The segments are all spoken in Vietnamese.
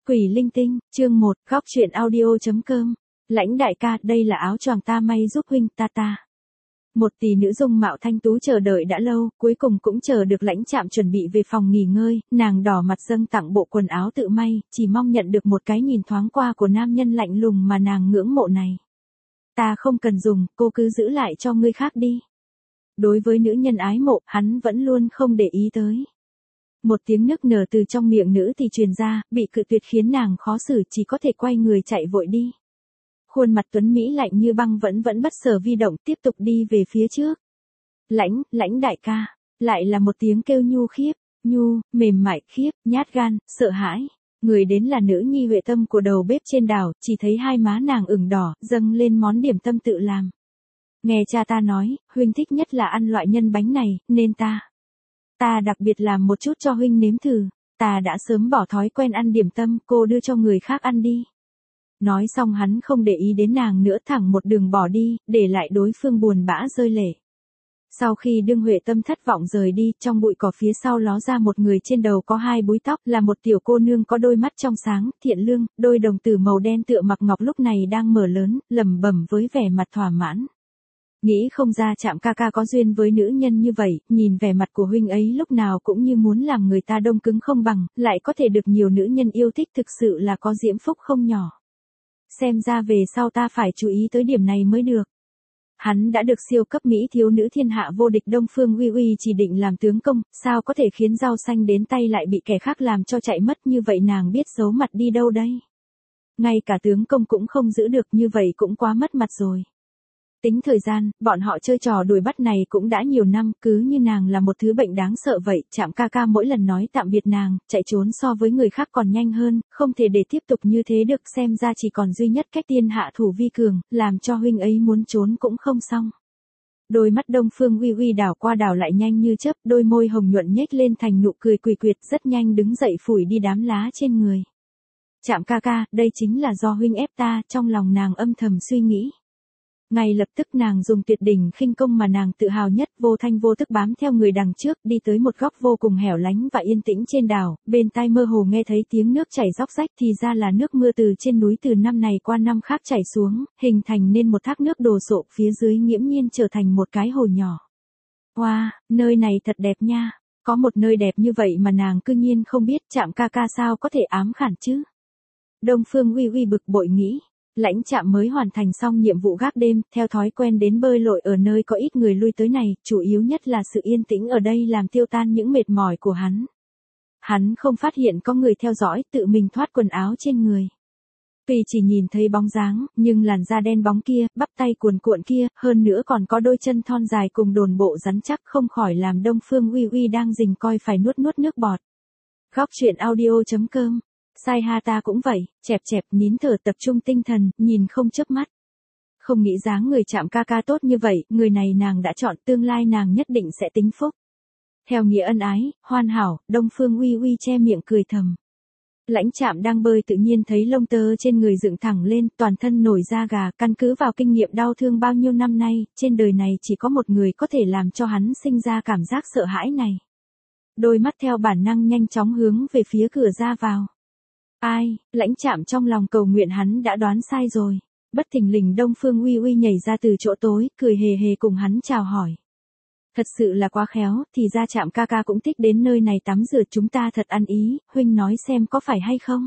Quỷ linh tinh, chương 1, góc truyện audio.com. Lãnh đại ca, đây là áo choàng ta may giúp huynh ta. Một tỷ nữ dung mạo thanh tú chờ đợi đã lâu, cuối cùng cũng chờ được Lãnh Trạm chuẩn bị về phòng nghỉ ngơi, nàng đỏ mặt dâng tặng bộ quần áo tự may, chỉ mong nhận được một cái nhìn thoáng qua của nam nhân lạnh lùng mà nàng ngưỡng mộ này. Ta không cần dùng, cô cứ giữ lại cho người khác đi. Đối với nữ nhân ái mộ, hắn vẫn luôn không để ý tới. Một tiếng nức nở từ trong miệng nữ thì truyền ra, bị cự tuyệt khiến nàng khó xử, chỉ có thể quay người chạy vội đi. Khuôn mặt tuấn Mỹ lạnh như băng vẫn bất sở vi động, tiếp tục đi về phía trước. Lãnh đại ca, lại là một tiếng kêu nhu khiếp, mềm mại, khiếp, nhát gan, sợ hãi. Người đến là nữ nhi Huệ Tâm của đầu bếp trên đảo, chỉ thấy hai má nàng ửng đỏ, dâng lên món điểm tâm tự làm. Nghe cha ta nói, huynh thích nhất là ăn loại nhân bánh này, nên ta đặc biệt làm một chút cho huynh nếm thử. Ta đã sớm bỏ thói quen ăn điểm tâm, cô đưa cho người khác ăn đi. Nói xong hắn không để ý đến nàng nữa, thẳng một đường bỏ đi, để lại đối phương buồn bã rơi lệ. Sau khi đương Huệ Tâm thất vọng rời đi, trong bụi cỏ phía sau ló ra một người trên đầu có hai búi tóc, là một tiểu cô nương có đôi mắt trong sáng, thiện lương, đôi đồng tử màu đen tựa mặc ngọc lúc này đang mở lớn, lẩm bẩm với vẻ mặt thỏa mãn. Nghĩ không ra Trạm ca ca có duyên với nữ nhân như vậy, nhìn vẻ mặt của huynh ấy lúc nào cũng như muốn làm người ta đông cứng không bằng, lại có thể được nhiều nữ nhân yêu thích, thực sự là có diễm phúc không nhỏ. Xem ra về sau ta phải chú ý tới điểm này mới được. Hắn đã được siêu cấp mỹ thiếu nữ thiên hạ vô địch Đông Phương Uy Uy chỉ định làm tướng công, sao có thể khiến rau xanh đến tay lại bị kẻ khác làm cho chạy mất, như vậy nàng biết giấu mặt đi đâu đây? Ngay cả tướng công cũng không giữ được, như vậy cũng quá mất mặt rồi. Tính thời gian, bọn họ chơi trò đuổi bắt này cũng đã nhiều năm, cứ như nàng là một thứ bệnh đáng sợ vậy. Trạm ca ca mỗi lần nói tạm biệt nàng, chạy trốn so với người khác còn nhanh hơn, không thể để tiếp tục như thế được, xem ra chỉ còn duy nhất cách tiên hạ thủ vi cường, làm cho huynh ấy muốn trốn cũng không xong. Đôi mắt Đông Phương Uy Uy đảo qua đảo lại nhanh như chớp, đôi môi hồng nhuận nhếch lên thành nụ cười quỷ quyệt, rất nhanh đứng dậy phủi đi đám lá trên người. Trạm ca ca, đây chính là do huynh ép ta, trong lòng nàng âm thầm suy nghĩ. Ngay lập tức nàng dùng tuyệt đỉnh khinh công mà nàng tự hào nhất, vô thanh vô tức bám theo người đằng trước, đi tới một góc vô cùng hẻo lánh và yên tĩnh trên đảo, bên tai mơ hồ nghe thấy tiếng nước chảy róc rách, thì ra là nước mưa từ trên núi từ năm này qua năm khác chảy xuống, hình thành nên một thác nước đồ sộ, phía dưới nghiễm nhiên trở thành một cái hồ nhỏ. Wow, nơi này thật đẹp nha, có một nơi đẹp như vậy mà nàng cư nhiên không biết. Trạm ca ca sao có thể ám khản chứ? Đông Phương Uy Uy bực bội nghĩ. Lãnh Trạm mới hoàn thành xong nhiệm vụ gác đêm, theo thói quen đến bơi lội ở nơi có ít người lui tới này, chủ yếu nhất là sự yên tĩnh ở đây làm tiêu tan những mệt mỏi của hắn. Hắn không phát hiện có người theo dõi, tự mình thoát quần áo trên người. Tuy chỉ nhìn thấy bóng dáng, nhưng làn da đen bóng kia, bắp tay cuồn cuộn kia, hơn nữa còn có đôi chân thon dài cùng đồn bộ rắn chắc, không khỏi làm Đông Phương Uy Uy đang rình coi phải nuốt nước bọt. Góc truyện audio.com. Sai ha, ta cũng vậy, chẹp nín thở tập trung tinh thần, nhìn không chớp mắt. Không nghĩ dáng người Trạm ca ca tốt như vậy, người này nàng đã chọn, tương lai nàng nhất định sẽ tính phúc. Theo nghĩa ân ái, hoàn hảo, Đông Phương Uy Uy che miệng cười thầm. Lãnh Trạm đang bơi tự nhiên thấy lông tơ trên người dựng thẳng lên, toàn thân nổi da gà, căn cứ vào kinh nghiệm đau thương bao nhiêu năm nay, trên đời này chỉ có một người có thể làm cho hắn sinh ra cảm giác sợ hãi này. Đôi mắt theo bản năng nhanh chóng hướng về phía cửa ra vào. Ai, Lãnh Trạm trong lòng cầu nguyện hắn đã đoán sai rồi. Bất thình lình Đông Phương Uy Uy nhảy ra từ chỗ tối, cười hề hề cùng hắn chào hỏi. Thật sự là quá khéo, thì ra Trạm ca ca cũng thích đến nơi này tắm rửa, chúng ta thật ăn ý, huynh nói xem có phải hay không?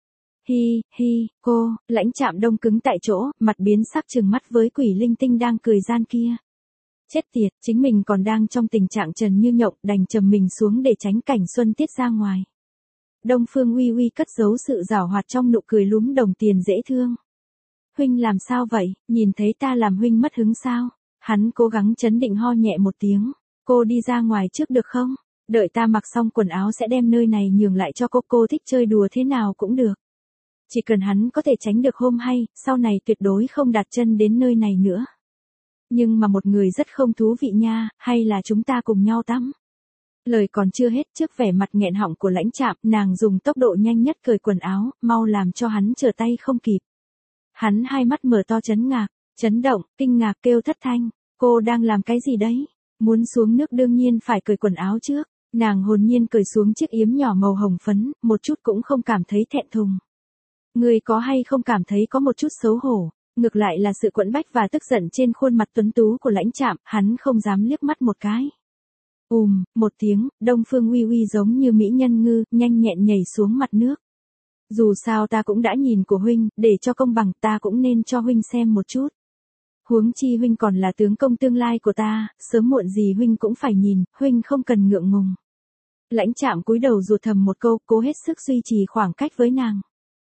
Hi, cô, Lãnh Trạm đông cứng tại chỗ, mặt biến sắc trừng mắt với quỷ linh tinh đang cười gian kia. Chết tiệt, chính mình còn đang trong tình trạng trần như nhộng, đành trầm mình xuống để tránh cảnh xuân tiết ra ngoài. Đông Phương Uy Uy cất giấu sự giảo hoạt trong nụ cười lúm đồng tiền dễ thương. Huynh làm sao vậy, nhìn thấy ta làm huynh mất hứng sao? Hắn cố gắng trấn định ho nhẹ một tiếng. Cô đi ra ngoài trước được không? Đợi ta mặc xong quần áo sẽ đem nơi này nhường lại cho cô thích chơi đùa thế nào cũng được. Chỉ cần hắn có thể tránh được hôm hay, sau này tuyệt đối không đặt chân đến nơi này nữa. Nhưng mà một người rất không thú vị nha, hay là chúng ta cùng nhau tắm? Lời còn chưa hết, trước vẻ mặt nghẹn họng của Lãnh Trạm, nàng dùng tốc độ nhanh nhất cởi quần áo, mau làm cho hắn trở tay không kịp. Hắn hai mắt mở to chấn động, kinh ngạc kêu thất thanh, cô đang làm cái gì đấy? Muốn xuống nước đương nhiên phải cởi quần áo trước. Nàng hồn nhiên cởi xuống chiếc yếm nhỏ màu hồng phấn, một chút cũng không cảm thấy thẹn thùng. Ngươi có hay không cảm thấy có một chút xấu hổ? Ngược lại là sự quẫn bách và tức giận trên khuôn mặt tuấn tú của Lãnh Trạm, hắn không dám liếc mắt một cái. Một tiếng, Đông Phương Uy Uy giống như mỹ nhân ngư, nhanh nhẹn nhảy xuống mặt nước. Dù sao ta cũng đã nhìn của huynh, để cho công bằng ta cũng nên cho huynh xem một chút. Huống chi huynh còn là tướng công tương lai của ta, sớm muộn gì huynh cũng phải nhìn, huynh không cần ngượng ngùng. Lãnh Trạm cúi đầu rụt thầm một câu, cố hết sức duy trì khoảng cách với nàng.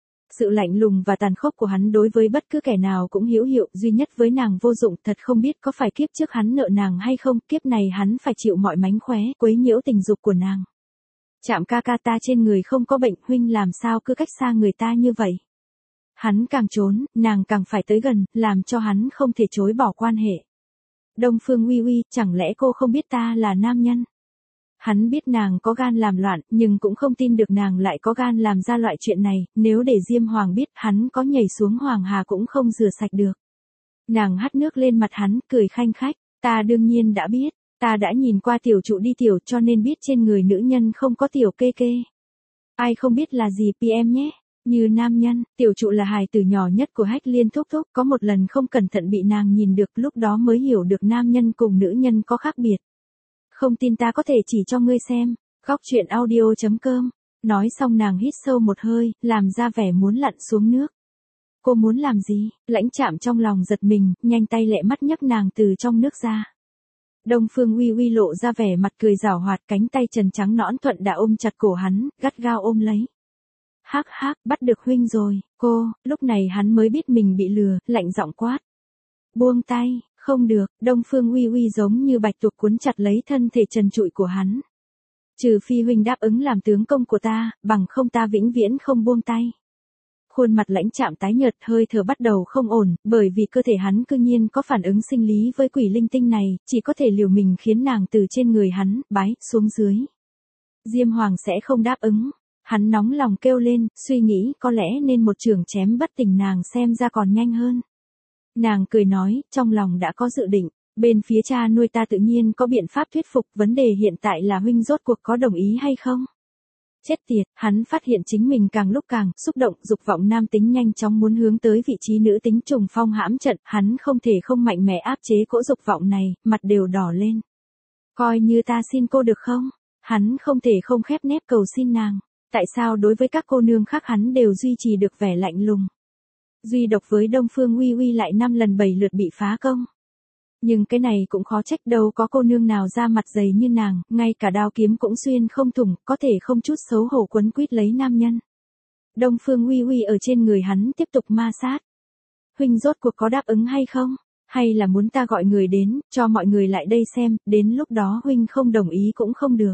Sự lạnh lùng và tàn khốc của hắn đối với bất cứ kẻ nào cũng hữu hiệu, duy nhất với nàng vô dụng, thật không biết có phải kiếp trước hắn nợ nàng hay không, kiếp này hắn phải chịu mọi mánh khóe, quấy nhiễu tình dục của nàng. Trạm ca ca, ta trên người không có bệnh, huynh làm sao cứ cách xa người ta như vậy. Hắn càng trốn, nàng càng phải tới gần, làm cho hắn không thể chối bỏ quan hệ. Đông Phương Uy Uy, chẳng lẽ cô không biết ta là nam nhân? Hắn biết nàng có gan làm loạn, nhưng cũng không tin được nàng lại có gan làm ra loại chuyện này, nếu để Diêm Hoàng biết hắn có nhảy xuống Hoàng Hà cũng không rửa sạch được. Nàng hắt nước lên mặt hắn, cười khanh khách, ta đương nhiên đã biết, ta đã nhìn qua tiểu trụ đi tiểu cho nên biết trên người nữ nhân không có tiểu kê kê. Ai không biết là gì PM nhé, như nam nhân, tiểu trụ là hài tử nhỏ nhất của Hách Liên thúc thúc, có một lần không cẩn thận bị nàng nhìn được, lúc đó mới hiểu được nam nhân cùng nữ nhân có khác biệt. Không tin ta có thể chỉ cho ngươi xem. Góc truyện audio.com. Nói xong nàng hít sâu một hơi, làm ra vẻ muốn lặn xuống nước. Cô muốn làm gì? Lãnh Trạm trong lòng giật mình, nhanh tay lẹ mắt nhấc nàng từ trong nước ra. Đông Phương Uy Uy lộ ra vẻ mặt cười giảo hoạt, cánh tay trần trắng nõn thuận đã ôm chặt cổ hắn, gắt gao ôm lấy. Hắc hắc, bắt được huynh rồi, cô, lúc này hắn mới biết mình bị lừa, lạnh giọng quát. Buông tay. Không được, Đông Phương Uy Uy giống như bạch tuộc cuốn chặt lấy thân thể trần trụi của hắn. Trừ phi huynh đáp ứng làm tướng công của ta, bằng không ta vĩnh viễn không buông tay. Khuôn mặt Lãnh Trạm tái nhợt, hơi thở bắt đầu không ổn, bởi vì cơ thể hắn cư nhiên có phản ứng sinh lý với quỷ linh tinh này, chỉ có thể liều mình khiến nàng từ trên người hắn, bái, xuống dưới. Diêm Hoàng sẽ không đáp ứng. Hắn nóng lòng kêu lên, suy nghĩ có lẽ nên một chưởng chém bất tỉnh nàng xem ra còn nhanh hơn. Nàng cười nói, trong lòng đã có dự định, bên phía cha nuôi ta tự nhiên có biện pháp thuyết phục, vấn đề hiện tại là huynh rốt cuộc có đồng ý hay không? Chết tiệt, hắn phát hiện chính mình càng lúc càng xúc động, dục vọng nam tính nhanh chóng muốn hướng tới vị trí nữ tính trùng phong hãm trận, hắn không thể không mạnh mẽ áp chế cỗ dục vọng này, mặt đều đỏ lên. Coi như ta xin cô được không? Hắn không thể không khép nép cầu xin nàng, tại sao đối với các cô nương khác hắn đều duy trì được vẻ lạnh lùng? Duy độc với Đông Phương Uy Uy lại 5 lần 7 lượt bị phá công. Nhưng cái này cũng khó trách, đâu có cô nương nào ra mặt dày như nàng, ngay cả đao kiếm cũng xuyên không thủng, có thể không chút xấu hổ quấn quýt lấy nam nhân. Đông Phương Uy Uy ở trên người hắn tiếp tục ma sát. Huynh rốt cuộc có đáp ứng hay không? Hay là muốn ta gọi người đến, cho mọi người lại đây xem, đến lúc đó huynh không đồng ý cũng không được.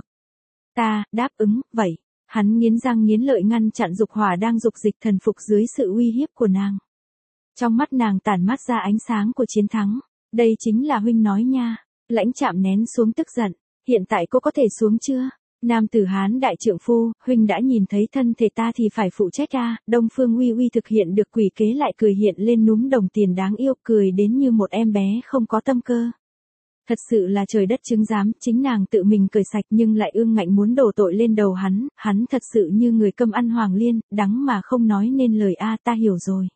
Ta, đáp ứng, vậy. Hắn nghiến răng nghiến lợi ngăn chặn dục hỏa đang dục dịch thần phục dưới sự uy hiếp của nàng. Trong mắt nàng tản mát ra ánh sáng của chiến thắng. Đây chính là huynh nói nha. Lãnh Trạm nén xuống tức giận. Hiện tại cô có thể xuống chưa? Nam tử Hán đại trượng phu, huynh đã nhìn thấy thân thể ta thì phải phụ trách a. Đông Phương Uy Uy thực hiện được quỷ kế lại cười hiện lên núm đồng tiền đáng yêu, cười đến như một em bé không có tâm cơ. Thật sự là trời đất chứng giám, chính nàng tự mình cười sạch nhưng lại ương ngạnh muốn đổ tội lên đầu hắn thật sự như người câm ăn hoàng liên, đắng mà không nói nên lời a. Ta hiểu rồi.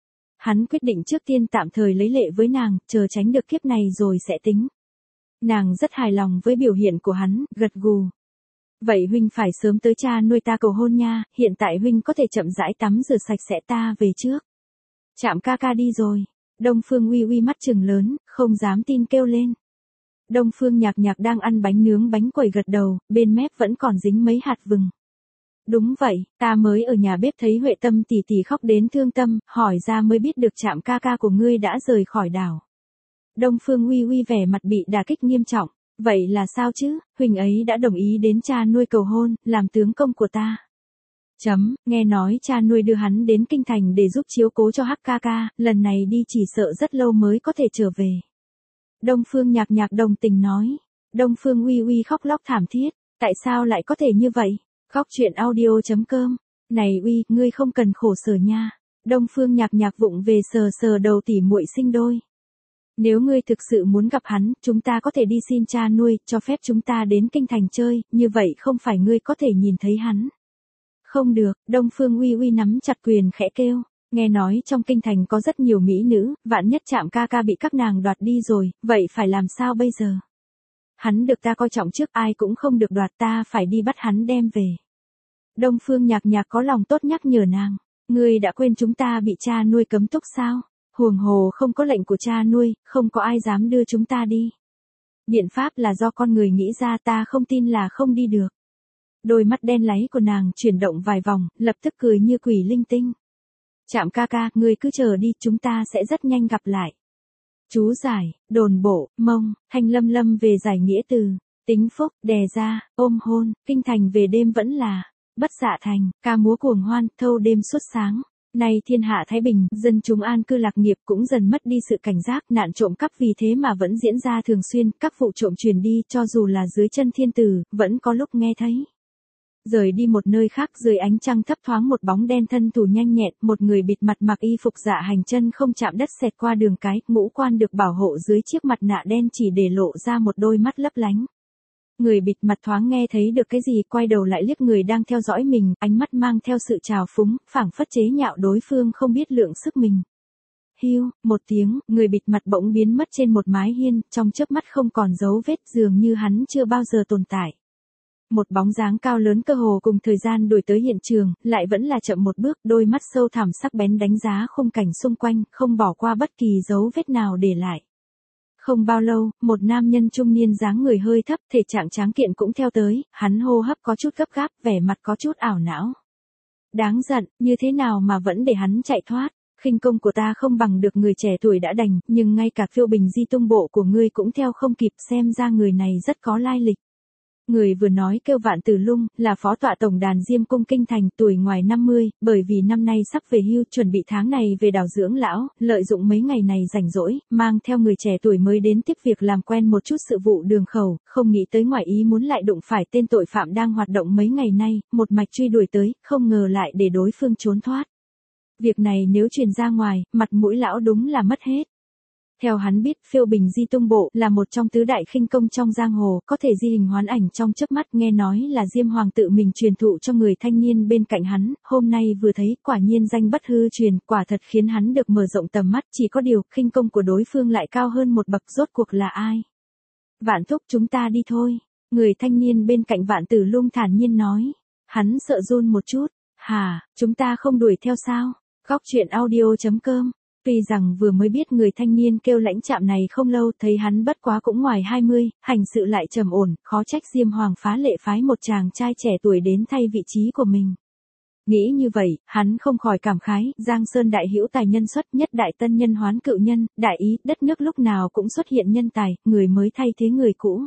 Hắn quyết định trước tiên tạm thời lấy lệ với nàng, chờ tránh được kiếp này rồi sẽ tính. Nàng rất hài lòng với biểu hiện của hắn, gật gù. Vậy huynh phải sớm tới cha nuôi ta cầu hôn nha, hiện tại huynh có thể chậm rãi tắm rửa sạch sẽ, ta về trước. Trạm ca ca đi rồi. Đông Phương Uy Uy mắt trừng lớn, không dám tin kêu lên. Đông Phương Nhạc Nhạc đang ăn bánh nướng bánh quẩy gật đầu, bên mép vẫn còn dính mấy hạt vừng. Đúng vậy, ta mới ở nhà bếp thấy Huệ Tâm tỷ tỷ khóc đến thương tâm, hỏi ra mới biết được Trạm ca ca của ngươi đã rời khỏi đảo. Đông Phương Uy Uy vẻ mặt bị đả kích nghiêm trọng, vậy là sao chứ, huynh ấy đã đồng ý đến cha nuôi cầu hôn, làm tướng công của ta. Nghe nói cha nuôi đưa hắn đến kinh thành để giúp chiếu cố cho Hắc ca ca, lần này đi chỉ sợ rất lâu mới có thể trở về. Đông Phương Nhạc Nhạc đồng tình nói. Đông Phương Uy Uy khóc lóc thảm thiết, tại sao lại có thể như vậy? Góc truyện audio.com. Này Uy, ngươi không cần khổ sở nha. Đông Phương Nhạc Nhạc vụng về sờ sờ đầu tỉ muội sinh đôi. Nếu ngươi thực sự muốn gặp hắn, chúng ta có thể đi xin cha nuôi, cho phép chúng ta đến kinh thành chơi, như vậy không phải ngươi có thể nhìn thấy hắn. Không được, Đông Phương Uy Uy nắm chặt quyền khẽ kêu. Nghe nói trong kinh thành có rất nhiều mỹ nữ, vạn nhất Trạm ca ca bị các nàng đoạt đi rồi, vậy phải làm sao bây giờ? Hắn được ta coi trọng trước, ai cũng không được đoạt, ta phải đi bắt hắn đem về. Đông Phương Nhạc Nhạc có lòng tốt nhắc nhở nàng. Ngươi đã quên chúng ta bị cha nuôi cấm túc sao? Huống hồ không có lệnh của cha nuôi, không có ai dám đưa chúng ta đi. Biện pháp là do con người nghĩ ra, ta không tin là không đi được. Đôi mắt đen láy của nàng chuyển động vài vòng, lập tức cười như quỷ linh tinh. Trạm ca ca, ngươi cứ chờ đi, chúng ta sẽ rất nhanh gặp lại. Chú giải, đồn bộ, mông, Thanh Lâm Lâm về giải nghĩa từ, tính phúc, đè ra, ôm hôn, kinh thành về đêm vẫn là, bất dạ thành, ca múa cuồng hoan, thâu đêm suốt sáng. Nay thiên hạ thái bình, dân chúng an cư lạc nghiệp cũng dần mất đi sự cảnh giác, nạn trộm cắp vì thế mà vẫn diễn ra thường xuyên, các vụ trộm truyền đi, cho dù là dưới chân thiên tử, vẫn có lúc nghe thấy. Rời đi một nơi khác, dưới ánh trăng thấp thoáng một bóng đen thân thủ nhanh nhẹn, một người bịt mặt mặc y phục dạ hành, chân không chạm đất xẹt qua đường cái, ngũ quan được bảo hộ dưới chiếc mặt nạ đen chỉ để lộ ra một đôi mắt lấp lánh. Người bịt mặt thoáng nghe thấy được cái gì, quay đầu lại liếc người đang theo dõi mình, ánh mắt mang theo sự trào phúng, phảng phất chế nhạo đối phương không biết lượng sức mình. Hiu, một tiếng, người bịt mặt bỗng biến mất trên một mái hiên, trong chớp mắt không còn dấu vết, dường như hắn chưa bao giờ tồn tại. Một bóng dáng cao lớn cơ hồ cùng thời gian đuổi tới hiện trường, lại vẫn là chậm một bước, đôi mắt sâu thẳm sắc bén đánh giá khung cảnh xung quanh, không bỏ qua bất kỳ dấu vết nào để lại. Không bao lâu, một nam nhân trung niên dáng người hơi thấp, thể trạng tráng kiện cũng theo tới, hắn hô hấp có chút gấp gáp, vẻ mặt có chút ảo não. Đáng giận, như thế nào mà vẫn để hắn chạy thoát? Khinh công của ta không bằng được người trẻ tuổi đã đành, nhưng ngay cả phiêu bình di tung bộ của ngươi cũng theo không kịp, xem ra người này rất có lai lịch. Người vừa nói kêu Vạn Tử Lung, là phó tọa tổng đàn Diêm Cung kinh thành, tuổi ngoài 50, bởi vì năm nay sắp về hưu, chuẩn bị tháng này về đào dưỡng lão, lợi dụng mấy ngày này rảnh rỗi, mang theo người trẻ tuổi mới đến tiếp việc làm quen một chút sự vụ đường khẩu, không nghĩ tới ngoài ý muốn lại đụng phải tên tội phạm đang hoạt động mấy ngày nay, một mạch truy đuổi tới, không ngờ lại để đối phương trốn thoát. Việc này nếu truyền ra ngoài, mặt mũi lão đúng là mất hết. Theo hắn biết, phiêu bình di tung bộ là một trong tứ đại khinh công trong giang hồ, có thể di hình hoán ảnh trong chớp mắt, nghe nói là Diêm Hoàng tự mình truyền thụ cho người thanh niên bên cạnh hắn, hôm nay vừa thấy, quả nhiên danh bất hư truyền, quả thật khiến hắn được mở rộng tầm mắt, chỉ có điều, khinh công của đối phương lại cao hơn một bậc, rốt cuộc là ai? Vạn thúc, chúng ta đi thôi. Người thanh niên bên cạnh Vạn Tử Lung thản nhiên nói. Hắn sợ run một chút. Hả, chúng ta không đuổi theo sao? Góc truyện audio.com. Tuy rằng vừa mới biết người thanh niên kêu Lãnh Trạm này không lâu, thấy hắn bất quá cũng ngoài 20, hành sự lại trầm ổn, khó trách Diêm Hoàng phá lệ phái một chàng trai trẻ tuổi đến thay vị trí của mình. Nghĩ như vậy, hắn không khỏi cảm khái, Giang Sơn đại hữu tài nhân xuất, nhất đại tân nhân hoán cựu nhân, đại ý, đất nước lúc nào cũng xuất hiện nhân tài, người mới thay thế người cũ.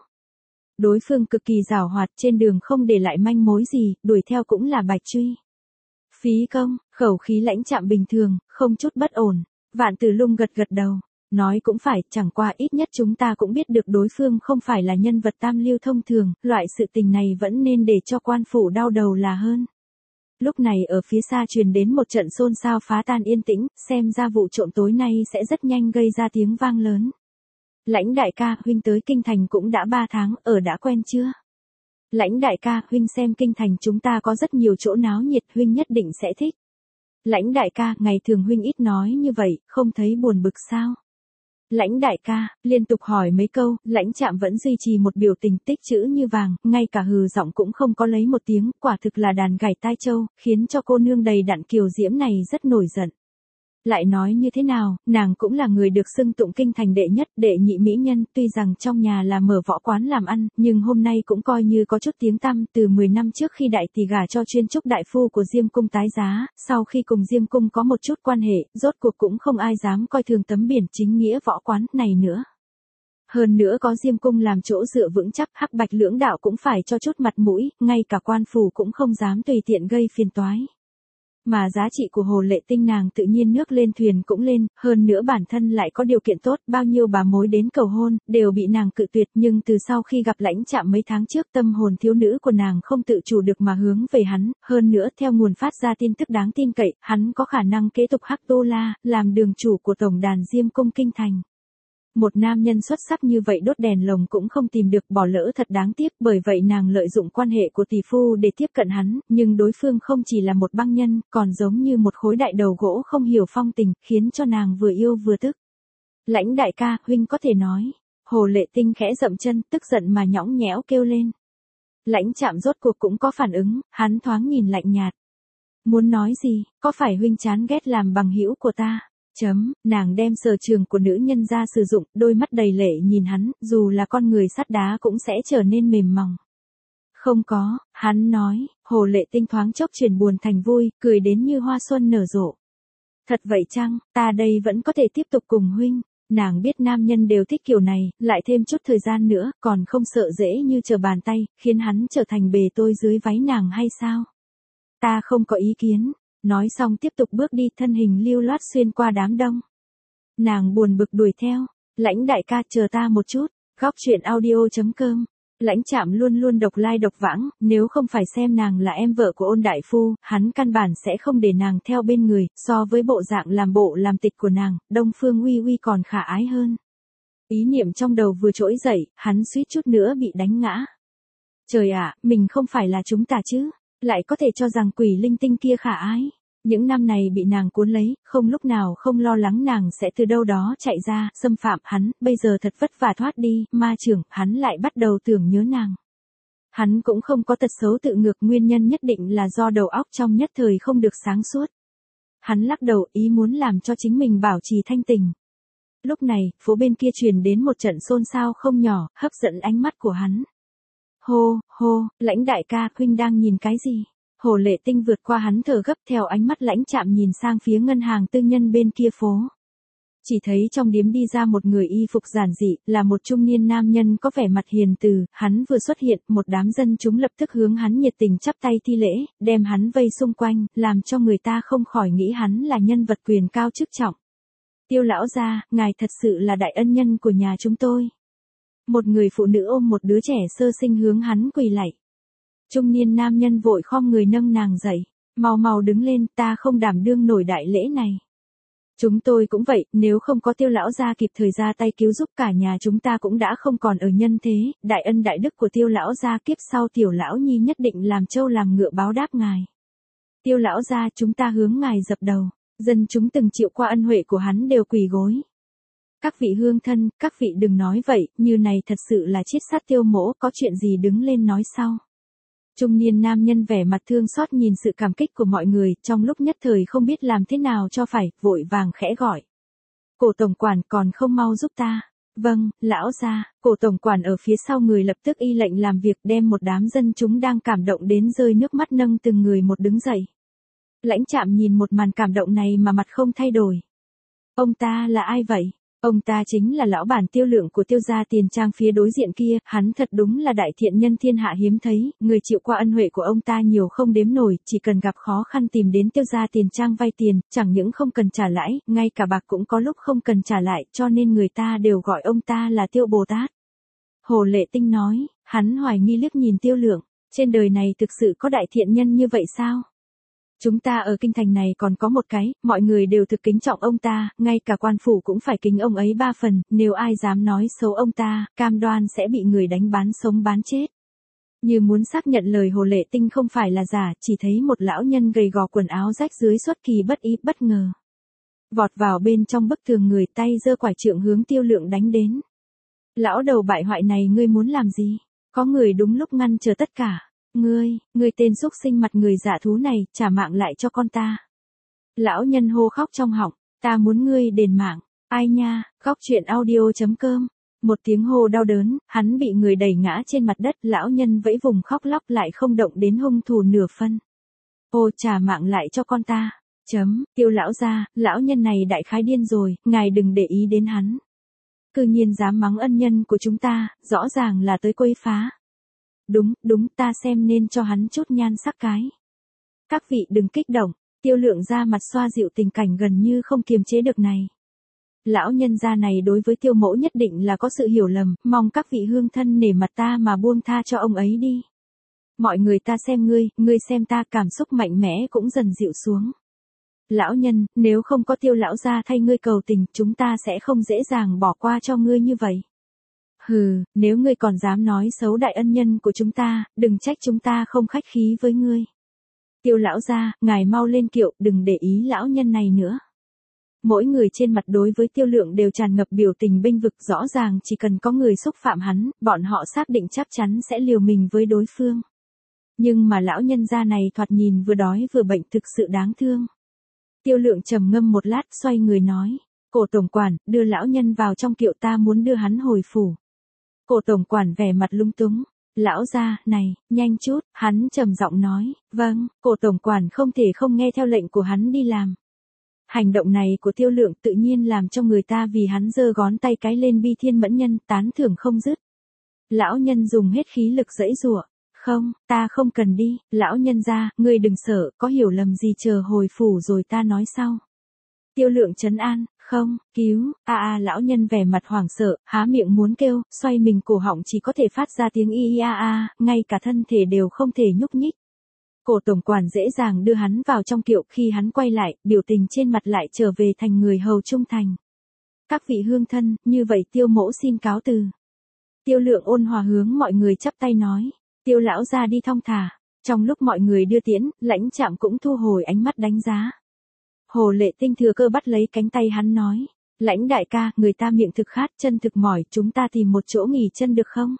Đối phương cực kỳ giàu hoạt, trên đường không để lại manh mối gì, đuổi theo cũng là bạch truy. Phí công, khẩu khí Lãnh Trạm bình thường, không chút bất ổn. Vạn Tử Lung gật gật đầu, nói cũng phải, chẳng qua ít nhất chúng ta cũng biết được đối phương không phải là nhân vật tam lưu thông thường, loại sự tình này vẫn nên để cho quan phủ đau đầu là hơn. Lúc này ở phía xa truyền đến một trận xôn xao phá tan yên tĩnh, xem ra vụ trộm tối nay sẽ rất nhanh gây ra tiếng vang lớn. Lãnh đại ca, huynh tới kinh thành cũng đã 3 tháng, ở đã quen chưa? Lãnh đại ca, huynh xem kinh thành chúng ta có rất nhiều chỗ náo nhiệt, huynh nhất định sẽ thích. Lãnh đại ca, ngày thường huynh ít nói như vậy, không thấy buồn bực sao? Lãnh đại ca, liên tục hỏi mấy câu, Lãnh Trạm vẫn duy trì một biểu tình tích chữ như vàng, ngay cả hừ giọng cũng không có lấy một tiếng, quả thực là đàn gảy tai châu, khiến cho cô nương đầy đặn kiều diễm này rất nổi giận. Lại nói như thế nào, nàng cũng là người được xưng tụng kinh thành đệ nhất, đệ nhị mỹ nhân, tuy rằng trong nhà là mở võ quán làm ăn, nhưng hôm nay cũng coi như có chút tiếng tăm, từ 10 năm trước khi đại tỷ gả cho chuyên trúc đại phu của Diêm Cung tái giá, sau khi cùng Diêm Cung có một chút quan hệ, rốt cuộc cũng không ai dám coi thường tấm biển chính nghĩa võ quán này nữa. Hơn nữa có Diêm Cung làm chỗ dựa vững chắc, hắc bạch lưỡng đạo cũng phải cho chút mặt mũi, ngay cả quan phủ cũng không dám tùy tiện gây phiền toái. Mà giá trị của Hồ Lệ Tinh nàng tự nhiên nước lên thuyền cũng lên, hơn nữa bản thân lại có điều kiện tốt, bao nhiêu bà mối đến cầu hôn, đều bị nàng cự tuyệt, nhưng từ sau khi gặp Lãnh Trạm mấy tháng trước, tâm hồn thiếu nữ của nàng không tự chủ được mà hướng về hắn, hơn nữa theo nguồn phát ra tin tức đáng tin cậy, hắn có khả năng kế tục Hắc Tô La, làm đường chủ của tổng đàn Diêm Cung kinh thành. Một nam nhân xuất sắc như vậy đốt đèn lồng cũng không tìm được, bỏ lỡ thật đáng tiếc, bởi vậy nàng lợi dụng quan hệ của tỷ phu để tiếp cận hắn, nhưng đối phương không chỉ là một băng nhân, còn giống như một khối đại đầu gỗ không hiểu phong tình, khiến cho nàng vừa yêu vừa tức. Lãnh đại ca, huynh có thể nói. Hồ Lệ Tinh khẽ dậm chân, tức giận mà nhõng nhẽo kêu lên. Lãnh Trạm rốt cuộc cũng có phản ứng, hắn thoáng nhìn lạnh nhạt. Muốn nói gì, có phải huynh chán ghét làm bằng hữu của ta? Nàng đem sở trường của nữ nhân ra sử dụng, đôi mắt đầy lệ nhìn hắn, dù là con người sắt đá cũng sẽ trở nên mềm mỏng. Không có, hắn nói. Hồ Lệ Tinh thoáng chốc chuyển buồn thành vui, cười đến như hoa xuân nở rộ. Thật vậy chăng, ta đây vẫn có thể tiếp tục cùng huynh. Nàng biết nam nhân đều thích kiểu này, lại thêm chút thời gian nữa, còn không sợ dễ như trở bàn tay, khiến hắn trở thành bề tôi dưới váy nàng hay sao? Ta không có ý kiến. Nói xong tiếp tục bước đi, thân hình lưu loát xuyên qua đám đông. Nàng buồn bực đuổi theo. Lãnh đại ca, chờ ta một chút. Góc chuyện audio.com. Lãnh Trạm luôn luôn độc lai độc vãng, nếu không phải xem nàng là em vợ của Ôn đại phu, hắn căn bản sẽ không để nàng theo bên người, so với bộ dạng làm bộ làm tịch của nàng, Đông Phương Uy Uy còn khả ái hơn. Ý niệm trong đầu vừa trỗi dậy, hắn suýt chút nữa bị đánh ngã. Trời ạ, mình không phải là chúng ta chứ, lại có thể cho rằng quỷ linh tinh kia khả ái. Những năm này bị nàng cuốn lấy, không lúc nào không lo lắng nàng sẽ từ đâu đó chạy ra, xâm phạm hắn, bây giờ thật vất vả thoát đi, ma trưởng, hắn lại bắt đầu tưởng nhớ nàng. Hắn cũng không có tật xấu tự ngược, nguyên nhân nhất định là do đầu óc trong nhất thời không được sáng suốt. Hắn lắc đầu, ý muốn làm cho chính mình bảo trì thanh tình. Lúc này, phố bên kia truyền đến một trận xôn xao không nhỏ, hấp dẫn ánh mắt của hắn. Hô, hô, Lãnh đại ca, huynh đang nhìn cái gì? Hồ Lệ Tinh vượt qua hắn thở gấp, theo ánh mắt Lãnh Trạm nhìn sang phía ngân hàng tư nhân bên kia phố. Chỉ thấy trong điếm đi ra một người y phục giản dị, là một trung niên nam nhân có vẻ mặt hiền từ, hắn vừa xuất hiện, một đám dân chúng lập tức hướng hắn nhiệt tình chắp tay thi lễ, đem hắn vây xung quanh, làm cho người ta không khỏi nghĩ hắn là nhân vật quyền cao chức trọng. Tiêu lão gia, ngài thật sự là đại ân nhân của nhà chúng tôi. Một người phụ nữ ôm một đứa trẻ sơ sinh hướng hắn quỳ lạy. Trung niên nam nhân vội khom người nâng nàng dậy, mau mau đứng lên, ta không đảm đương nổi đại lễ này. Chúng tôi cũng vậy, nếu không có Tiêu lão gia kịp thời ra tay cứu giúp, cả nhà chúng ta cũng đã không còn ở nhân thế, đại ân đại đức của Tiêu lão gia, kiếp sau Tiểu lão nhi nhất định làm trâu làm ngựa báo đáp ngài. Tiêu lão gia, chúng ta hướng ngài dập đầu. Dân chúng từng chịu qua ân huệ của hắn đều quỳ gối. Các vị hương thân, các vị đừng nói vậy, như này thật sự là chiết sát Tiêu mỗ, có chuyện gì đứng lên nói sau. Trung niên nam nhân vẻ mặt thương xót nhìn sự cảm kích của mọi người, trong lúc nhất thời không biết làm thế nào cho phải, vội vàng khẽ gọi. Cổ tổng quản, còn không mau giúp ta. Vâng, lão gia. Cổ tổng quản ở phía sau người lập tức y lệnh làm việc, đem một đám dân chúng đang cảm động đến rơi nước mắt nâng từng người một đứng dậy. Lãnh Trạm nhìn một màn cảm động này mà mặt không thay đổi. Ông ta là ai vậy? Ông ta chính là lão bản Tiêu Lượng của Tiêu gia Tiền Trang phía đối diện kia, hắn thật đúng là đại thiện nhân thiên hạ hiếm thấy, người chịu qua ân huệ của ông ta nhiều không đếm nổi, chỉ cần gặp khó khăn tìm đến Tiêu gia Tiền Trang vay tiền, chẳng những không cần trả lãi, ngay cả bạc cũng có lúc không cần trả lại, cho nên người ta đều gọi ông ta là Tiêu Bồ Tát. Hồ Lệ Tinh nói, hắn hoài nghi liếc nhìn Tiêu Lượng, trên đời này thực sự có đại thiện nhân như vậy sao? Chúng ta ở kinh thành này còn có một cái, mọi người đều thực kính trọng ông ta, ngay cả quan phủ cũng phải kính ông ấy 3 phần, nếu ai dám nói xấu ông ta, cam đoan sẽ bị người đánh bán sống bán chết. Như muốn xác nhận lời Hồ Lệ Tinh không phải là giả, chỉ thấy một lão nhân gầy gò quần áo rách dưới xuất kỳ bất ý bất ngờ. Vọt vào bên trong bức tường, người tay giơ quải trượng hướng Tiêu Lượng đánh đến. Lão đầu bại hoại này, ngươi muốn làm gì? Có người đúng lúc ngăn chờ tất cả. Ngươi tên xúc sinh mặt người dạ thú này, trả mạng lại cho con ta. Lão nhân hô khóc trong họng, ta muốn ngươi đền mạng, ai nha, góc chuyện audio.com. Một tiếng hô đau đớn, hắn bị người đẩy ngã trên mặt đất, lão nhân vẫy vùng khóc lóc lại không động đến hung thủ nửa phân. Ô, trả mạng lại cho con ta. Tiêu lão gia, lão nhân này đại khái điên rồi, ngài đừng để ý đến hắn. Cư nhiên dám mắng ân nhân của chúng ta, rõ ràng là tới quấy phá. Đúng, ta xem nên cho hắn chút nhan sắc cái. Các vị đừng kích động, Tiêu Lượng ra mặt xoa dịu tình cảnh gần như không kiềm chế được này. Lão nhân gia này đối với Tiêu mẫu nhất định là có sự hiểu lầm, mong các vị hương thân nể mặt ta mà buông tha cho ông ấy đi. Mọi người ta xem ngươi xem ta, cảm xúc mạnh mẽ cũng dần dịu xuống. Lão nhân, nếu không có Tiêu lão gia thay ngươi cầu tình, chúng ta sẽ không dễ dàng bỏ qua cho ngươi như vậy. Hừ, nếu ngươi còn dám nói xấu đại ân nhân của chúng ta, đừng trách chúng ta không khách khí với ngươi. Tiêu lão gia, ngài mau lên kiệu, đừng để ý lão nhân này nữa. Mỗi người trên mặt đối với Tiêu Lượng đều tràn ngập biểu tình bênh vực, rõ ràng chỉ cần có người xúc phạm hắn, bọn họ xác định chắc chắn sẽ liều mình với đối phương. Nhưng mà lão nhân gia này thoạt nhìn vừa đói vừa bệnh, thực sự đáng thương. Tiêu Lượng trầm ngâm một lát, xoay người nói, Cổ tổng quản, đưa lão nhân vào trong kiệu, ta muốn đưa hắn hồi phủ. Cổ tổng quản vẻ mặt lung túng, lão gia, này, nhanh chút, hắn trầm giọng nói, vâng. Cổ tổng quản không thể không nghe theo lệnh của hắn đi làm. Hành động này của Tiêu Lượng tự nhiên làm cho người ta vì hắn giơ ngón tay cái lên bi thiên mẫn nhân, tán thưởng không dứt. Lão nhân dùng hết khí lực giãy giụa, không, ta không cần đi, lão nhân gia, ngươi đừng sợ, có hiểu lầm gì chờ hồi phủ rồi ta nói sau. Tiêu Lượng trấn an, không, cứu, lão nhân vẻ mặt hoảng sợ, há miệng muốn kêu, xoay mình cổ họng chỉ có thể phát ra tiếng ngay cả thân thể đều không thể nhúc nhích. Cổ tổng quản dễ dàng đưa hắn vào trong kiệu, khi hắn quay lại, biểu tình trên mặt lại trở về thành người hầu trung thành. Các vị hương thân, như vậy Tiêu mỗ xin cáo từ. Tiêu Lượng ôn hòa hướng mọi người chắp tay nói, Tiêu lão gia đi thong thả. Trong lúc mọi người đưa tiễn, Lãnh Trạm cũng thu hồi ánh mắt đánh giá. Hồ Lệ Tinh thừa cơ bắt lấy cánh tay hắn nói, Lãnh đại ca, người ta miệng thực khát, chân thực mỏi, chúng ta tìm một chỗ nghỉ chân được không?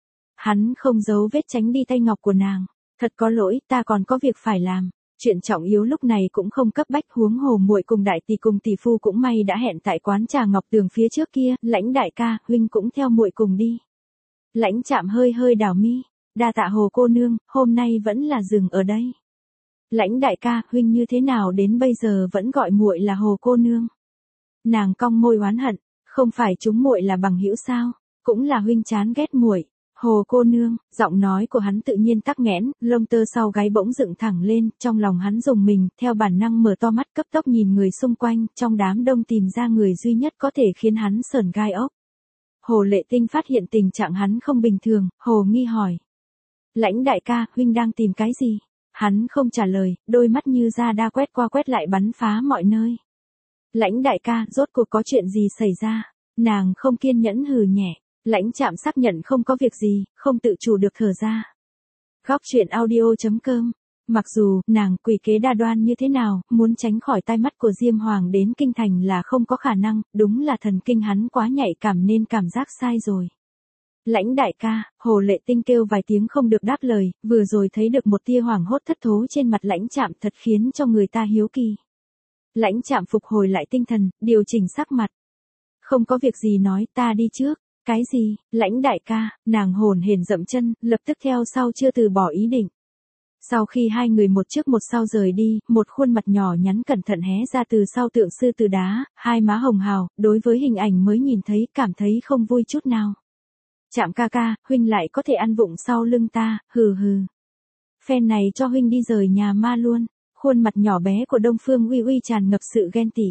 Hắn không giấu vết tránh đi tay ngọc của nàng, thật có lỗi, ta còn có việc phải làm. Chuyện trọng yếu lúc này cũng không cấp bách, huống hồ muội cùng đại tỷ cùng tỷ phu cũng may đã hẹn tại quán trà Ngọc Tường phía trước kia, Lãnh đại ca, huynh cũng theo muội cùng đi. Lãnh Trạm hơi hơi đảo mi, đa tạ Hồ cô nương, hôm nay vẫn là dừng ở đây. Lãnh đại ca, huynh như thế nào đến bây giờ vẫn gọi muội là Hồ cô nương? Nàng cong môi oán hận, không phải chúng muội là bằng hữu sao? Cũng là huynh chán ghét muội. Hồ cô nương, giọng nói của hắn tự nhiên tắc nghẽn, lông tơ sau gáy bỗng dựng thẳng lên, trong lòng hắn rùng mình, theo bản năng mở to mắt cấp tốc nhìn người xung quanh, trong đám đông tìm ra người duy nhất có thể khiến hắn sởn gai ốc. Hồ Lệ Tinh phát hiện tình trạng hắn không bình thường, hồ nghi hỏi. Lãnh đại ca, huynh đang tìm cái gì? Hắn không trả lời, đôi mắt như ra đa quét qua quét lại bắn phá mọi nơi. Lãnh đại ca, rốt cuộc có chuyện gì xảy ra? Nàng không kiên nhẫn hừ nhẹ. Lãnh Trạm xác nhận không có việc gì, không tự chủ được thở ra. Góc truyện audio.com. Mặc dù, nàng quỷ kế đa đoan như thế nào, muốn tránh khỏi tai mắt của Diêm Hoàng đến kinh thành là không có khả năng, đúng là thần kinh hắn quá nhạy cảm nên cảm giác sai rồi. Lãnh đại ca, Hồ Lệ Tinh kêu vài tiếng không được đáp lời, vừa rồi thấy được một tia hoảng hốt thất thố trên mặt Lãnh Trạm thật khiến cho người ta hiếu kỳ. Lãnh Trạm phục hồi lại tinh thần, điều chỉnh sắc mặt. Không có việc gì nói, ta đi trước. Cái gì, Lãnh đại ca, nàng hồn hển dậm chân, lập tức theo sau chưa từ bỏ ý định. Sau khi hai người một trước một sau rời đi, một khuôn mặt nhỏ nhắn cẩn thận hé ra từ sau tượng sư từ đá, hai má hồng hào, đối với hình ảnh mới nhìn thấy cảm thấy không vui chút nào. Trạm ca ca, huynh lại có thể ăn vụng sau lưng ta, hừ hừ. Phen này cho huynh đi rời nhà ma luôn. Khuôn mặt nhỏ bé của Đông Phương Uy Uy tràn ngập sự ghen tị.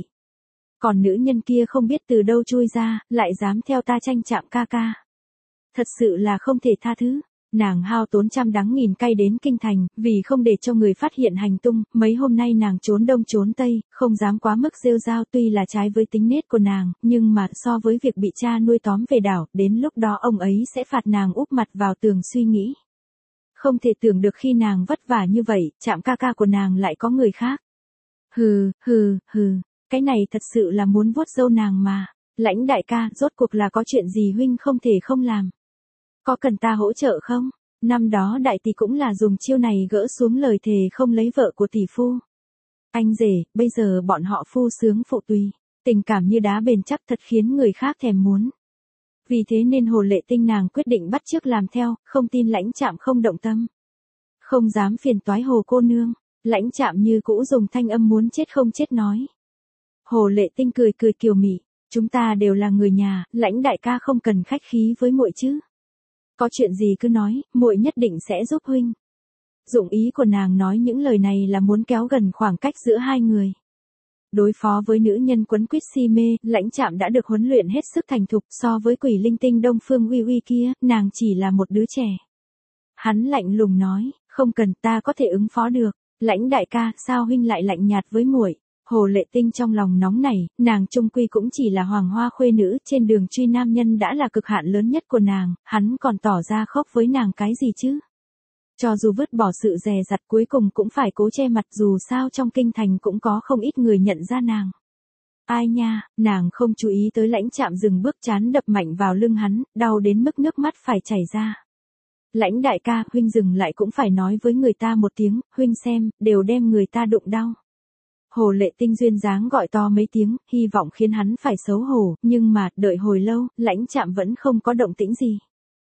Còn nữ nhân kia không biết từ đâu chui ra, lại dám theo ta tranh Trạm ca ca. Thật sự là không thể tha thứ. Nàng hao tốn trăm đắng nghìn cay đến kinh thành, vì không để cho người phát hiện hành tung, mấy hôm nay nàng trốn đông trốn tây, không dám quá mức rêu rao, tuy là trái với tính nết của nàng, nhưng mà so với việc bị cha nuôi tóm về đảo, đến lúc đó ông ấy sẽ phạt nàng úp mặt vào tường suy nghĩ. Không thể tưởng được khi nàng vất vả như vậy, Trạm ca ca của nàng lại có người khác. Hừ, cái này thật sự là muốn vuốt râu nàng mà. Lãnh đại ca, rốt cuộc là có chuyện gì huynh không thể không làm? Có cần ta hỗ trợ không? Năm đó đại tỷ cũng là dùng chiêu này gỡ xuống lời thề không lấy vợ của tỷ phu. Anh rể, bây giờ bọn họ phu sướng phụ tùy, tình cảm như đá bền chắc thật khiến người khác thèm muốn. Vì thế nên Hồ Lệ Tinh nàng quyết định bắt chước làm theo, không tin Lãnh Trạm không động tâm. Không dám phiền toái Hồ cô nương, Lãnh Trạm như cũ dùng thanh âm muốn chết không chết nói. Hồ Lệ Tinh cười kiều mị, chúng ta đều là người nhà, Lãnh đại ca không cần khách khí với muội chứ. Có chuyện gì cứ nói, muội nhất định sẽ giúp huynh. Dụng ý của nàng nói những lời này là muốn kéo gần khoảng cách giữa hai người. Đối phó với nữ nhân quấn quýt si mê, Lãnh Trạm đã được huấn luyện hết sức thành thục, so với quỷ linh tinh Đông Phương Uy Uy kia, nàng chỉ là một đứa trẻ. Hắn lạnh lùng nói, không cần, ta có thể ứng phó được. Lãnh đại ca, sao huynh lại lạnh nhạt với muội? Hồ Lệ Tinh trong lòng nóng nảy, nàng chung quy cũng chỉ là hoàng hoa khuê nữ, trên đường truy nam nhân đã là cực hạn lớn nhất của nàng, hắn còn tỏ ra khóc với nàng cái gì chứ? Cho dù vứt bỏ sự dè dặt cuối cùng cũng phải cố che mặt, dù sao trong kinh thành cũng có không ít người nhận ra nàng. Ai nha, nàng không chú ý tới Lãnh Trạm dừng bước, chán đập mạnh vào lưng hắn, đau đến mức nước mắt phải chảy ra. Lãnh đại ca, huynh dừng lại cũng phải nói với người ta một tiếng, huynh xem, đều đem người ta đụng đau. Hồ Lệ Tinh duyên dáng gọi to mấy tiếng, hy vọng khiến hắn phải xấu hổ, nhưng mà, đợi hồi lâu, Lãnh Trạm vẫn không có động tĩnh gì.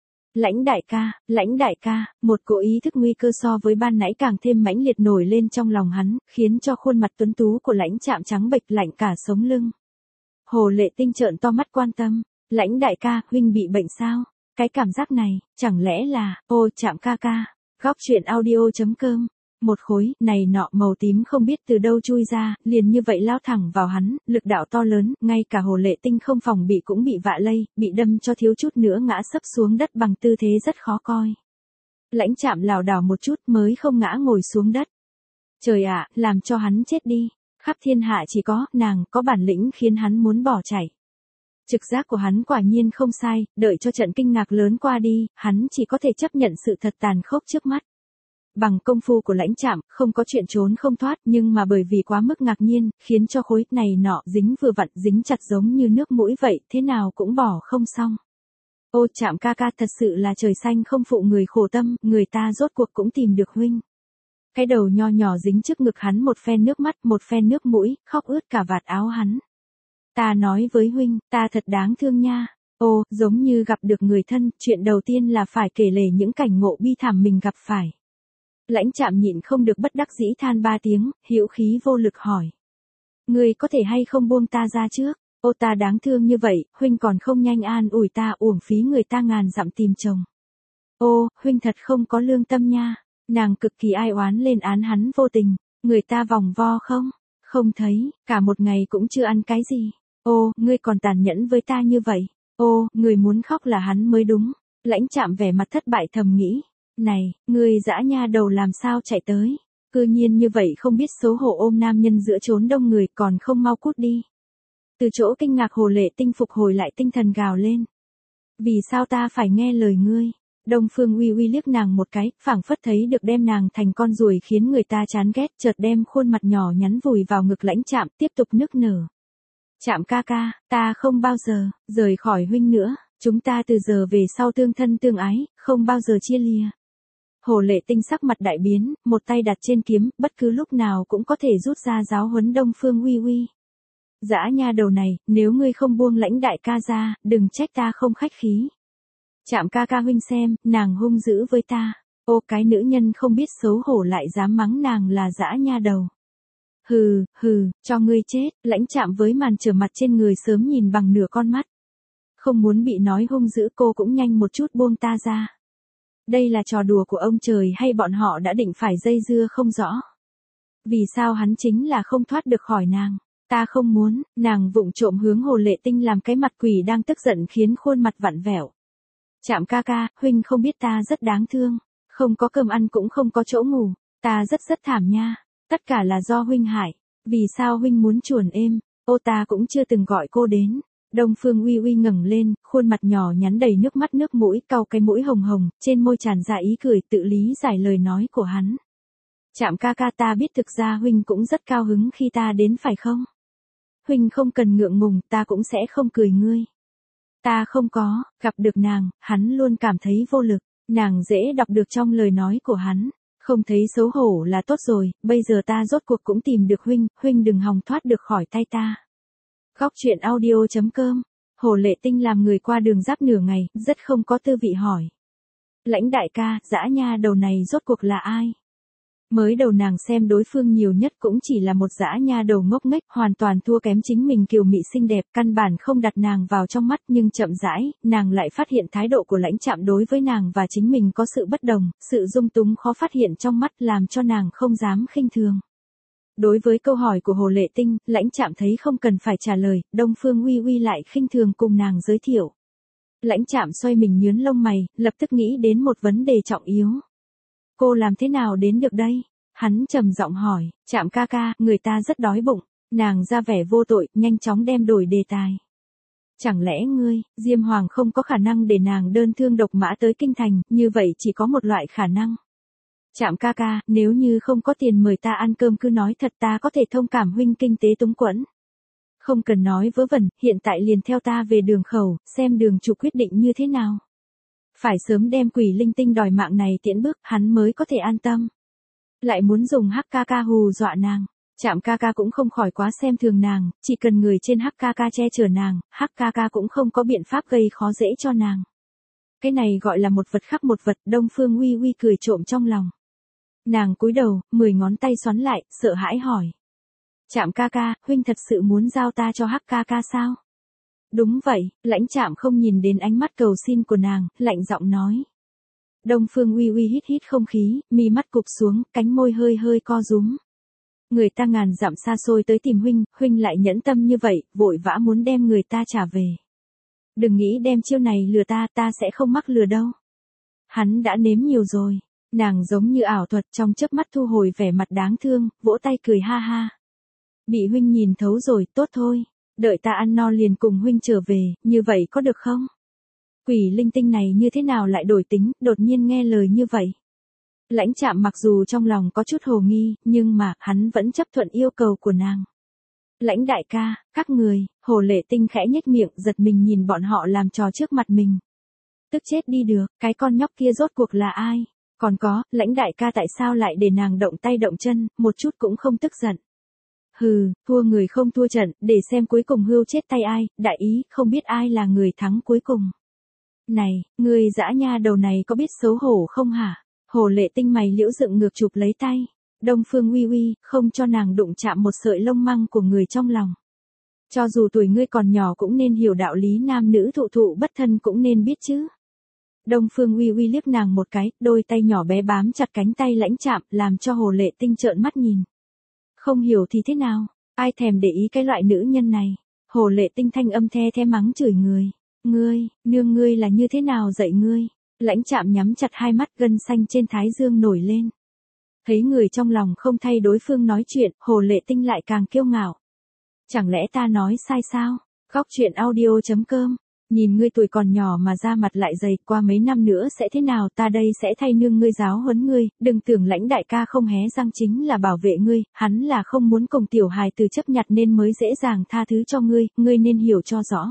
Lãnh đại ca, một cỗ ý thức nguy cơ so với ban nãy càng thêm mãnh liệt nổi lên trong lòng hắn, khiến cho khuôn mặt tuấn tú của Lãnh Trạm trắng bệch lạnh cả sống lưng. Hồ Lệ Tinh trợn to mắt quan tâm, Lãnh đại ca, huynh bị bệnh sao? Cái cảm giác này, chẳng lẽ là, ô Trạm ca ca, góc truyện audio.com. Một khối, này nọ màu tím không biết từ đâu chui ra, liền như vậy lao thẳng vào hắn, lực đạo to lớn, ngay cả Hồ Lệ Tinh không phòng bị cũng bị vạ lây, bị đâm cho thiếu chút nữa ngã sấp xuống đất bằng tư thế rất khó coi. Lãnh Trạm lảo đảo một chút mới không ngã ngồi xuống đất. Trời ạ, làm cho hắn chết đi, khắp thiên hạ chỉ có, nàng, có bản lĩnh khiến hắn muốn bỏ chạy. Trực giác của hắn quả nhiên không sai, đợi cho trận kinh ngạc lớn qua đi, hắn chỉ có thể chấp nhận sự thật tàn khốc trước mắt. Bằng công phu của Lãnh Trạm, không có chuyện trốn không thoát, nhưng mà bởi vì quá mức ngạc nhiên, khiến cho khối này nọ dính vừa vặn, dính chặt giống như nước mũi vậy, thế nào cũng bỏ không xong. Ô Trạm ca ca, thật sự là trời xanh không phụ người khổ tâm, người ta rốt cuộc cũng tìm được huynh. Cái đầu nho nhỏ dính trước ngực hắn, một phen nước mắt, một phen nước mũi, khóc ướt cả vạt áo hắn. Ta nói với huynh, ta thật đáng thương nha. Ô, giống như gặp được người thân, chuyện đầu tiên là phải kể lể những cảnh ngộ bi thảm mình gặp phải. Lãnh Trạm nhịn không được bất đắc dĩ than ba tiếng, hữu khí vô lực hỏi. Ngươi có thể hay không buông ta ra trước? Ô ta đáng thương như vậy, huynh còn không nhanh an ủi ta, uổng phí người ta ngàn dặm tìm chồng. Ô, huynh thật không có lương tâm nha. Nàng cực kỳ ai oán lên án hắn vô tình, người ta vòng vo không? Không thấy, cả một ngày cũng chưa ăn cái gì. Ô, ngươi còn tàn nhẫn với ta như vậy. Ô, người muốn khóc là hắn mới đúng. Lãnh Trạm vẻ mặt thất bại thầm nghĩ. Này, ngươi dã nha đầu làm sao chạy tới? Cư nhiên như vậy không biết xấu hổ ôm nam nhân giữa chốn đông người, còn không mau cút đi. Từ chỗ kinh ngạc Hồ Lệ Tinh phục hồi lại tinh thần gào lên. Vì sao ta phải nghe lời ngươi? Đông Phương Uy Uy liếc nàng một cái, phảng phất thấy được đem nàng thành con ruồi khiến người ta chán ghét, chợt đem khuôn mặt nhỏ nhắn vùi vào ngực Lãnh Trạm, tiếp tục nức nở. Trạm ca ca, ta không bao giờ rời khỏi huynh nữa, chúng ta từ giờ về sau tương thân tương ái, không bao giờ chia lìa. Hồ Lệ Tinh sắc mặt đại biến, một tay đặt trên kiếm, bất cứ lúc nào cũng có thể rút ra giáo huấn Đông Phương Uy Uy. Dã nha đầu này, nếu ngươi không buông Lãnh đại ca ra, đừng trách ta không khách khí. Trạm ca ca huynh xem, nàng hung dữ với ta. Ô cái nữ nhân không biết xấu hổ lại dám mắng nàng là dã nha đầu. Hừ, cho ngươi chết, Lãnh Trạm với màn trở mặt trên người sớm nhìn bằng nửa con mắt. Không muốn bị nói hung dữ, cô cũng nhanh một chút buông ta ra. Đây là trò đùa của ông trời hay bọn họ đã định phải dây dưa không rõ. Vì sao hắn chính là không thoát được khỏi nàng? Ta không muốn, nàng vụng trộm hướng Hồ Lệ Tinh làm cái mặt quỷ đang tức giận khiến khuôn mặt vặn vẹo. Trạm ca ca, huynh không biết ta rất đáng thương. Không có cơm ăn cũng không có chỗ ngủ. Ta rất thảm nha. Tất cả là do huynh hại. Vì sao huynh muốn chuồn êm? Ô ta cũng chưa từng gọi cô đến. Đông Phương Uy Uy ngẩng lên, khuôn mặt nhỏ nhắn đầy nước mắt nước mũi, cau cái mũi hồng hồng, trên môi tràn ra ý cười, tự lý giải lời nói của hắn. Trạm ca ca, ta biết thực ra huynh cũng rất cao hứng khi ta đến phải không? Huynh không cần ngượng ngùng, ta cũng sẽ không cười ngươi. Ta không có, gặp được nàng, hắn luôn cảm thấy vô lực, nàng dễ đọc được trong lời nói của hắn. Không thấy xấu hổ là tốt rồi, bây giờ ta rốt cuộc cũng tìm được huynh đừng hòng thoát được khỏi tay ta. Góc truyện audio.com. Hồ Lệ Tinh làm người qua đường giáp nửa ngày, rất không có tư vị hỏi. Lãnh đại ca, dã nha đầu này rốt cuộc là ai? Mới đầu nàng xem đối phương nhiều nhất cũng chỉ là một dã nha đầu ngốc nghếch, hoàn toàn thua kém chính mình kiều mị xinh đẹp, căn bản không đặt nàng vào trong mắt, nhưng chậm rãi, nàng lại phát hiện thái độ của Lãnh Trạm đối với nàng và chính mình có sự bất đồng, sự dung túng khó phát hiện trong mắt làm cho nàng không dám khinh thường. Đối với câu hỏi của Hồ Lệ Tinh, Lãnh Trạm thấy không cần phải trả lời, Đông Phương Uy Uy lại khinh thường cùng nàng giới thiệu. Lãnh Trạm xoay mình nhướng lông mày, lập tức nghĩ đến một vấn đề trọng yếu. Cô làm thế nào đến được đây? Hắn trầm giọng hỏi, Trạm ca ca, người ta rất đói bụng. Nàng ra vẻ vô tội, nhanh chóng đem đổi đề tài. Chẳng lẽ ngươi, Diêm Hoàng không có khả năng để nàng đơn thương độc mã tới kinh thành, như vậy chỉ có một loại khả năng. Trạm ca ca, nếu như không có tiền mời ta ăn cơm cứ nói thật ta có thể thông cảm huynh kinh tế túng quẫn. Không cần nói vớ vẩn, hiện tại liền theo ta về đường khẩu, xem đường chủ quyết định như thế nào. Phải sớm đem quỷ linh tinh đòi mạng này tiễn bước, hắn mới có thể an tâm. Lại muốn dùng hắc ca ca hù dọa nàng. Trạm ca ca cũng không khỏi quá xem thường nàng, chỉ cần người trên hắc ca ca che chở nàng, hắc ca ca cũng không có biện pháp gây khó dễ cho nàng. Cái này gọi là một vật khắc một vật, Đông Phương Uy Uy cười trộm trong lòng. Nàng cúi đầu, 10 ngón tay xoắn lại, sợ hãi hỏi. Trạm ca ca, huynh thật sự muốn giao ta cho hắc ca ca sao? Đúng vậy, Lãnh Trạm không nhìn đến ánh mắt cầu xin của nàng, lạnh giọng nói. Đông Phương Uy Uy hít hít không khí, mi mắt cụp xuống, cánh môi hơi hơi co rúm. Người ta ngàn dặm xa xôi tới tìm huynh, huynh lại nhẫn tâm như vậy, vội vã muốn đem người ta trả về. Đừng nghĩ đem chiêu này lừa ta, ta sẽ không mắc lừa đâu. Hắn đã nếm nhiều rồi. Nàng giống như ảo thuật trong chớp mắt thu hồi vẻ mặt đáng thương, vỗ tay cười ha ha. Bị huynh nhìn thấu rồi, tốt thôi. Đợi ta ăn no liền cùng huynh trở về, như vậy có được không? Quỷ linh tinh này như thế nào lại đổi tính, đột nhiên nghe lời như vậy. Lãnh Trạm mặc dù trong lòng có chút hồ nghi, nhưng mà, hắn vẫn chấp thuận yêu cầu của nàng. Lãnh đại ca, các người, Hồ Lệ Tinh khẽ nhếch miệng, giật mình nhìn bọn họ làm trò trước mặt mình. Tức chết đi được, cái con nhóc kia rốt cuộc là ai? Còn có, Lãnh đại ca tại sao lại để nàng động tay động chân, một chút cũng không tức giận. Hừ, thua người không thua trận, để xem cuối cùng hươu chết tay ai, đại ý, không biết ai là người thắng cuối cùng. Này, người dã nha đầu này có biết xấu hổ không hả? Hồ Lệ Tinh mày liễu dựng ngược chụp lấy tay. Đông Phương Uy Uy, không cho nàng đụng chạm một sợi lông măng của người trong lòng. Cho dù tuổi ngươi còn nhỏ cũng nên hiểu đạo lý nam nữ thụ thụ bất thân cũng nên biết chứ. Đông Phương Uy Uy liếc nàng một cái, đôi tay nhỏ bé bám chặt cánh tay Lãnh Trạm, làm cho Hồ Lệ Tinh trợn mắt nhìn. Không hiểu thì thế nào, ai thèm để ý cái loại nữ nhân này. Hồ Lệ Tinh thanh âm the the mắng chửi người. Ngươi, nương ngươi là như thế nào dạy ngươi? Lãnh Trạm nhắm chặt hai mắt, gân xanh trên thái dương nổi lên. Thấy người trong lòng không thay đối phương nói chuyện, Hồ Lệ Tinh lại càng kiêu ngạo. Chẳng lẽ ta nói sai sao? Góc truyện audio.com. Nhìn ngươi tuổi còn nhỏ mà da mặt lại dày, qua mấy năm nữa sẽ thế nào, ta đây sẽ thay nương ngươi giáo huấn ngươi, đừng tưởng Lãnh đại ca không hé răng chính là bảo vệ ngươi, hắn là không muốn cùng tiểu hài từ chấp nhặt nên mới dễ dàng tha thứ cho ngươi nên hiểu cho rõ.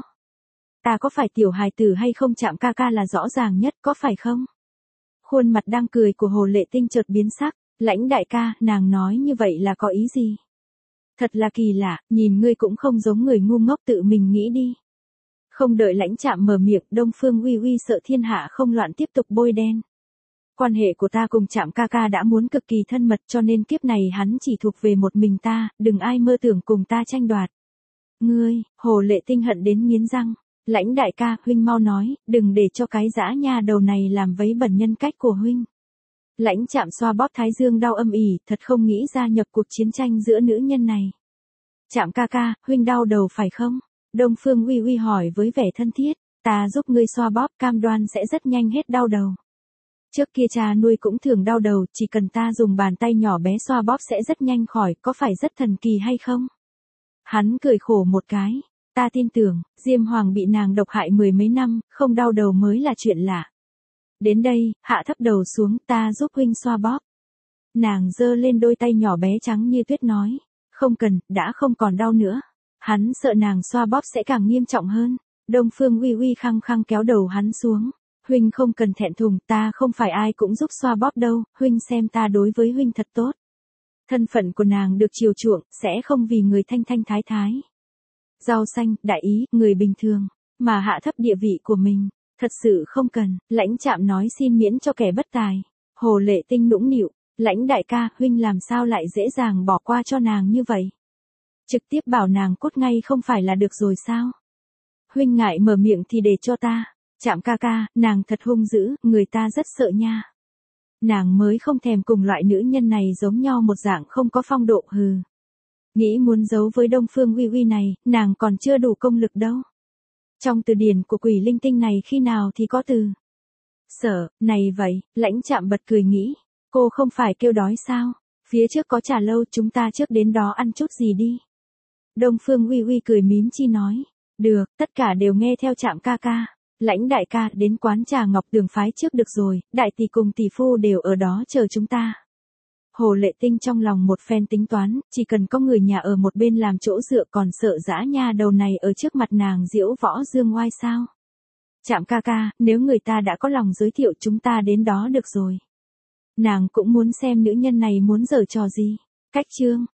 Ta có phải tiểu hài tử hay không, Trạm ca ca là rõ ràng nhất, có phải không? Khuôn mặt đang cười của Hồ Lệ Tinh chợt biến sắc. Lãnh đại ca, nàng nói như vậy là có ý gì? Thật là kỳ lạ, nhìn ngươi cũng không giống người ngu ngốc, tự mình nghĩ đi. Không đợi Lãnh Trạm mở miệng, Đông Phương Uy Uy sợ thiên hạ không loạn tiếp tục bôi đen. Quan hệ của ta cùng Trạm ca ca đã muốn cực kỳ thân mật, cho nên kiếp này hắn chỉ thuộc về một mình ta, đừng ai mơ tưởng cùng ta tranh đoạt. Ngươi, Hồ Lệ Tinh hận đến nghiến răng. Lãnh đại ca, huynh mau nói, đừng để cho cái dã nha đầu này làm vấy bẩn nhân cách của huynh. Lãnh Trạm xoa bóp thái dương đau âm ỉ, thật không nghĩ ra nhập cuộc chiến tranh giữa nữ nhân này. Trạm ca ca, huynh đau đầu phải không? Đông Phương Uy Uy hỏi với vẻ thân thiết, ta giúp ngươi xoa bóp, cam đoan sẽ rất nhanh hết đau đầu. Trước kia cha nuôi cũng thường đau đầu, chỉ cần ta dùng bàn tay nhỏ bé xoa bóp sẽ rất nhanh khỏi, có phải rất thần kỳ hay không? Hắn cười khổ một cái, ta tin tưởng, Diêm Hoàng bị nàng độc hại 10 mấy năm, không đau đầu mới là chuyện lạ. Đến đây, hạ thấp đầu xuống, ta giúp huynh xoa bóp. Nàng giơ lên đôi tay nhỏ bé trắng như tuyết nói, không cần, đã không còn đau nữa. Hắn sợ nàng xoa bóp sẽ càng nghiêm trọng hơn. Đông Phương Uy Uy khăng khăng kéo đầu hắn xuống. Huynh không cần thẹn thùng, ta không phải ai cũng giúp xoa bóp đâu, huynh xem ta đối với huynh thật tốt. Thân phận của nàng được chiều chuộng, sẽ không vì người thanh thanh thái thái. Rau xanh, đại ý, người bình thường, mà hạ thấp địa vị của mình. Thật sự không cần, Lãnh Trạm nói xin miễn cho kẻ bất tài. Hồ Lệ Tinh nũng nịu, Lãnh đại ca, huynh làm sao lại dễ dàng bỏ qua cho nàng như vậy? Trực tiếp bảo nàng cút ngay không phải là được rồi sao? Huynh ngại mở miệng thì để cho ta. Trạm ca ca, nàng thật hung dữ, người ta rất sợ nha. Nàng mới không thèm cùng loại nữ nhân này giống nhau một dạng không có phong độ, hừ. Nghĩ muốn giấu với Đông Phương Uy Uy này, nàng còn chưa đủ công lực đâu. Trong từ điển của quỷ linh tinh này khi nào thì có từ sợ, này vậy, Lãnh Trạm bật cười nghĩ, cô không phải kêu đói sao? Phía trước có trà lâu, chúng ta trước đến đó ăn chút gì đi. Đông Phương Uy Uy cười mím chi nói. Được, tất cả đều nghe theo Trạm ca ca. Lãnh đại ca đến quán trà Ngọc Đường phái trước được rồi, đại tỷ cùng tỷ phu đều ở đó chờ chúng ta. Hồ Lệ Tinh trong lòng một phen tính toán, chỉ cần có người nhà ở một bên làm chỗ dựa còn sợ dã nha đầu này ở trước mặt nàng diễu võ dương oai sao. Trạm ca ca, nếu người ta đã có lòng giới thiệu chúng ta đến đó được rồi. Nàng cũng muốn xem nữ nhân này muốn giở trò gì. Cách chương.